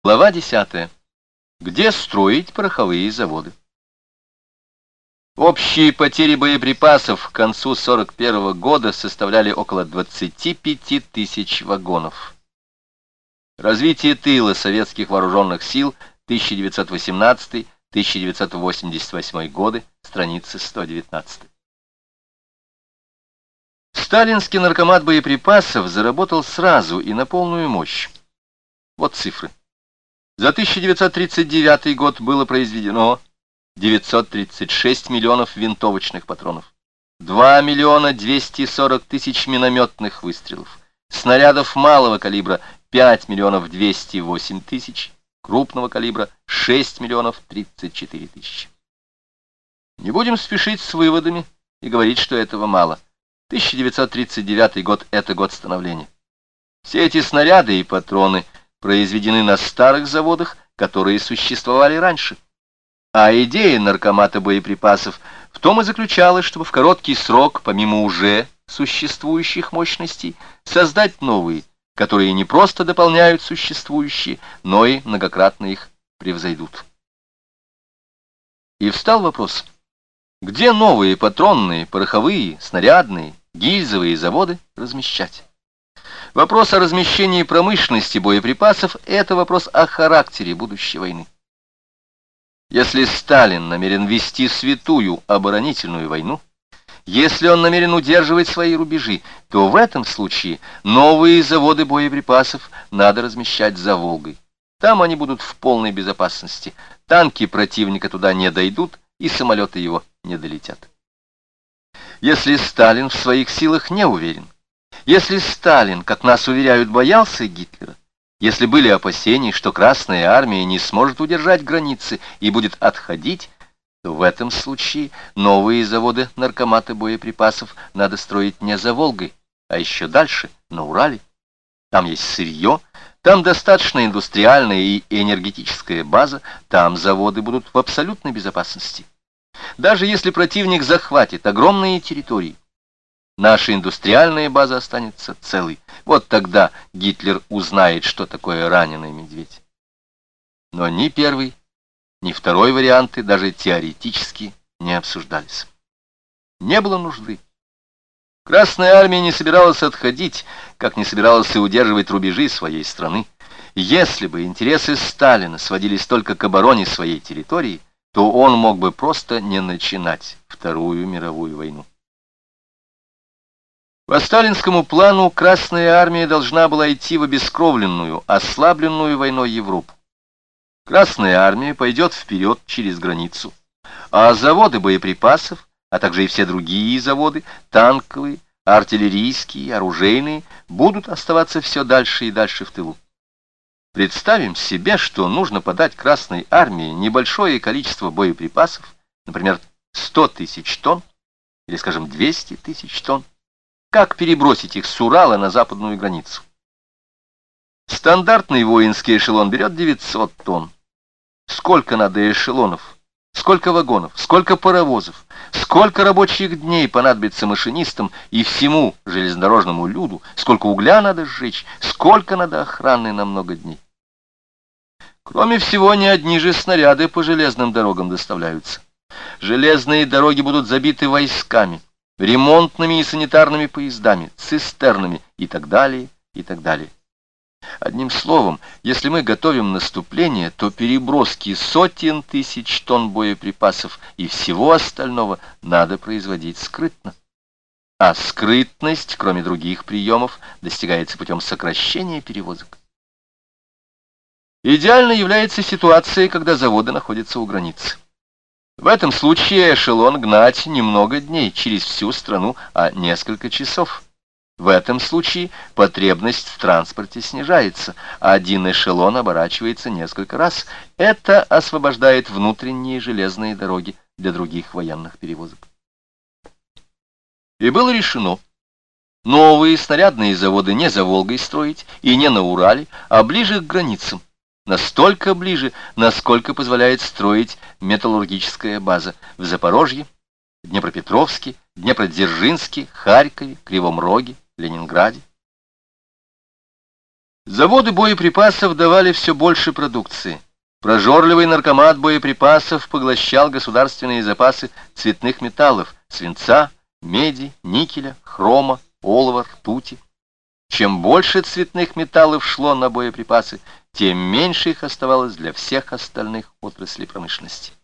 Глава 10. Где строить пороховые заводы? Общие потери боеприпасов к концу 1941 года составляли около 25 тысяч вагонов. Развитие тыла советских вооруженных сил 1918-1988 годы, страница 119. Сталинский наркомат боеприпасов заработал сразу и на полную мощь. Вот цифры. За 1939 год было произведено 936 миллионов винтовочных патронов, 2 миллиона 240 тысяч минометных выстрелов, снарядов малого калибра 5 миллионов 208 тысяч, крупного калибра 6 миллионов 34 тысячи. Не будем спешить с выводами и говорить, что этого мало. 1939 год – это год становления. Все эти снаряды и патроны произведены на старых заводах, которые существовали раньше. А идея наркомата боеприпасов в том и заключалась, чтобы в короткий срок, помимо уже существующих мощностей, создать новые, которые не просто дополняют существующие, но и многократно их превзойдут. И встал вопрос, где новые патронные, пороховые, снарядные, гильзовые заводы размещать? Вопрос о размещении промышленности боеприпасов – это вопрос о характере будущей войны. Если Сталин намерен вести святую оборонительную войну, если он намерен удерживать свои рубежи, то в этом случае новые заводы боеприпасов надо размещать за Волгой. Там они будут в полной безопасности. Танки противника туда не дойдут, и самолеты его не долетят. Если Сталин в своих силах не уверен, если Сталин, как нас уверяют, боялся Гитлера, если были опасения, что Красная Армия не сможет удержать границы и будет отходить, то в этом случае новые заводы наркомата боеприпасов надо строить не за Волгой, а еще дальше, на Урале. Там есть сырье, там достаточно индустриальная и энергетическая база, там заводы будут в абсолютной безопасности. Даже если противник захватит огромные территории, наша индустриальная база останется целой. Вот тогда Гитлер узнает, что такое раненый медведь. Но ни первый, ни второй варианты даже теоретически не обсуждались. Не было нужды. Красная армия не собиралась отходить, как не собиралась и удерживать рубежи своей страны. Если бы интересы Сталина сводились только к обороне своей территории, то он мог бы просто не начинать Вторую мировую войну. По сталинскому плану Красная армия должна была идти в обескровленную, ослабленную войной Европу. Красная армия пойдет вперед через границу, а заводы боеприпасов, а также и все другие заводы, танковые, артиллерийские, оружейные, будут оставаться все дальше и дальше в тылу. Представим себе, что нужно подать Красной армии небольшое количество боеприпасов, например, 100 тысяч тонн, или, скажем, 200 тысяч тонн. Как перебросить их с Урала на западную границу? Стандартный воинский эшелон берет 900 тонн. Сколько надо эшелонов? Сколько вагонов? Сколько паровозов? Сколько рабочих дней понадобится машинистам и всему железнодорожному люду? Сколько угля надо сжечь? Сколько надо охраны на много дней? Кроме всего, не одни же снаряды по железным дорогам доставляются. Железные дороги будут забиты войсками, ремонтными и санитарными поездами, цистернами и так далее, и так далее. Одним словом, если мы готовим наступление, то переброски сотен тысяч тонн боеприпасов и всего остального надо производить скрытно. А скрытность, кроме других приемов, достигается путем сокращения перевозок. Идеальной является ситуация, когда заводы находятся у границы. В этом случае эшелон гнать не много дней через всю страну, а несколько часов. В этом случае потребность в транспорте снижается, а один эшелон оборачивается несколько раз. Это освобождает внутренние железные дороги для других военных перевозок. И было решено новые снарядные заводы не за Волгой строить и не на Урале, а ближе к границам. Настолько ближе, насколько позволяет строить металлургическая база в Запорожье, Днепропетровске, Днепродзержинске, Харькове, Кривом Роге, Ленинграде. Заводы боеприпасов давали все больше продукции. Прожорливый наркомат боеприпасов поглощал государственные запасы цветных металлов, свинца, меди, никеля, хрома, олова, ртути. Чем больше цветных металлов шло на боеприпасы, тем меньше их оставалось для всех остальных отраслей промышленности.